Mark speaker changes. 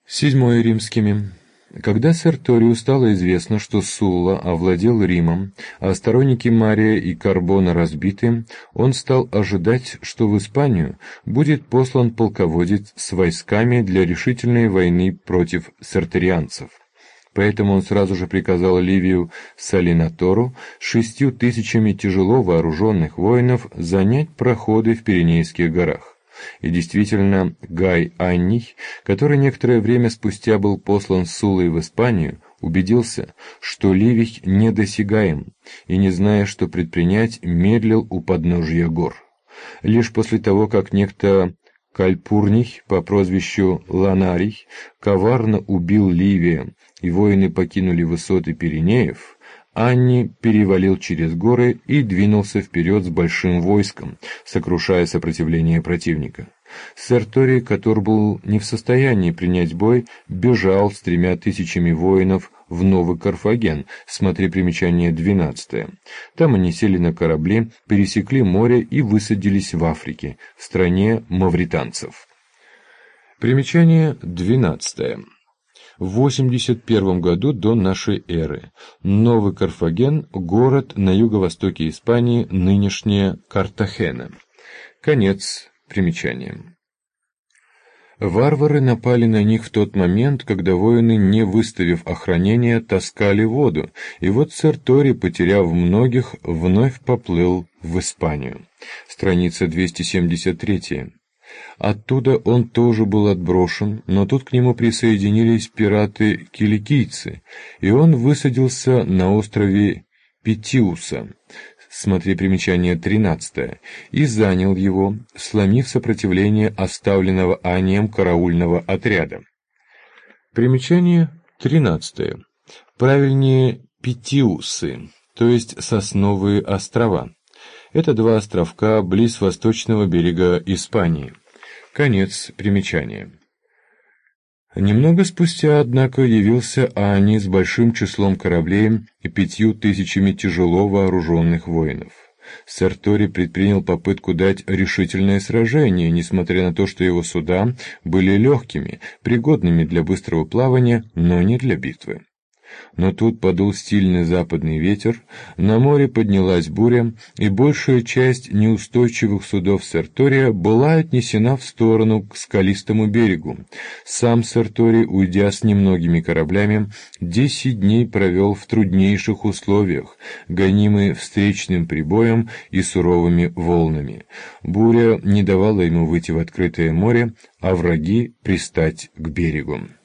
Speaker 1: Седьмое римскими. Когда Серторию стало известно, что Сулла овладел Римом, а сторонники Мария и Карбона разбиты, он стал ожидать, что в Испанию будет послан полководец с войсками для решительной войны против серторианцев. Поэтому он сразу же приказал Ливию Салинатору с 6000 тяжело вооруженных воинов занять проходы в Пиренейских горах. И действительно, Гай Анний, который некоторое время спустя был послан Суллой в Испанию, убедился, что Ливий недосягаем, и, не зная, что предпринять, медлил у подножия гор. Лишь после того, как некто Кальпурний по прозвищу Ланарий коварно убил Ливия, и воины покинули высоты Пиренеев, Анний перевалил через горы и двинулся вперед с большим войском, сокрушая сопротивление противника. Серторий, который был не в состоянии принять бой, бежал с 3000 воинов в Новый Карфаген, смотри примечание 12. Там они сели на корабли, пересекли море и высадились в Африке, в стране мавританцев. Примечание 12. В 81 году до нашей эры. Новый Карфаген – город на юго-востоке Испании, нынешняя Картахена. Конец примечания. Варвары напали на них в тот момент, когда воины, не выставив охранения, таскали воду, и вот Серторий, потеряв многих, вновь поплыл в Испанию. Страница 273. Оттуда он тоже был отброшен, но тут к нему присоединились пираты-киликийцы, и он высадился на острове Питиуса, смотри примечание 13, и занял его, сломив сопротивление оставленного Анием караульного отряда. Примечание 13. Правильнее Питиусы, то есть Сосновые острова. Это два островка близ восточного берега Испании. Конец примечания. Немного спустя, однако, явился Ани с большим числом кораблей и 5000 тяжело вооруженных воинов. Серторий предпринял попытку дать решительное сражение, несмотря на то, что его суда были легкими, пригодными для быстрого плавания, но не для битвы. Но тут подул сильный западный ветер, на море поднялась буря, и большая часть неустойчивых судов Сертория была отнесена в сторону к скалистому берегу. Сам Серторий, уйдя с немногими кораблями, 10 дней провел в труднейших условиях, гонимый встречным прибоем и суровыми волнами. Буря не давала ему выйти в открытое море, а враги пристать к берегу.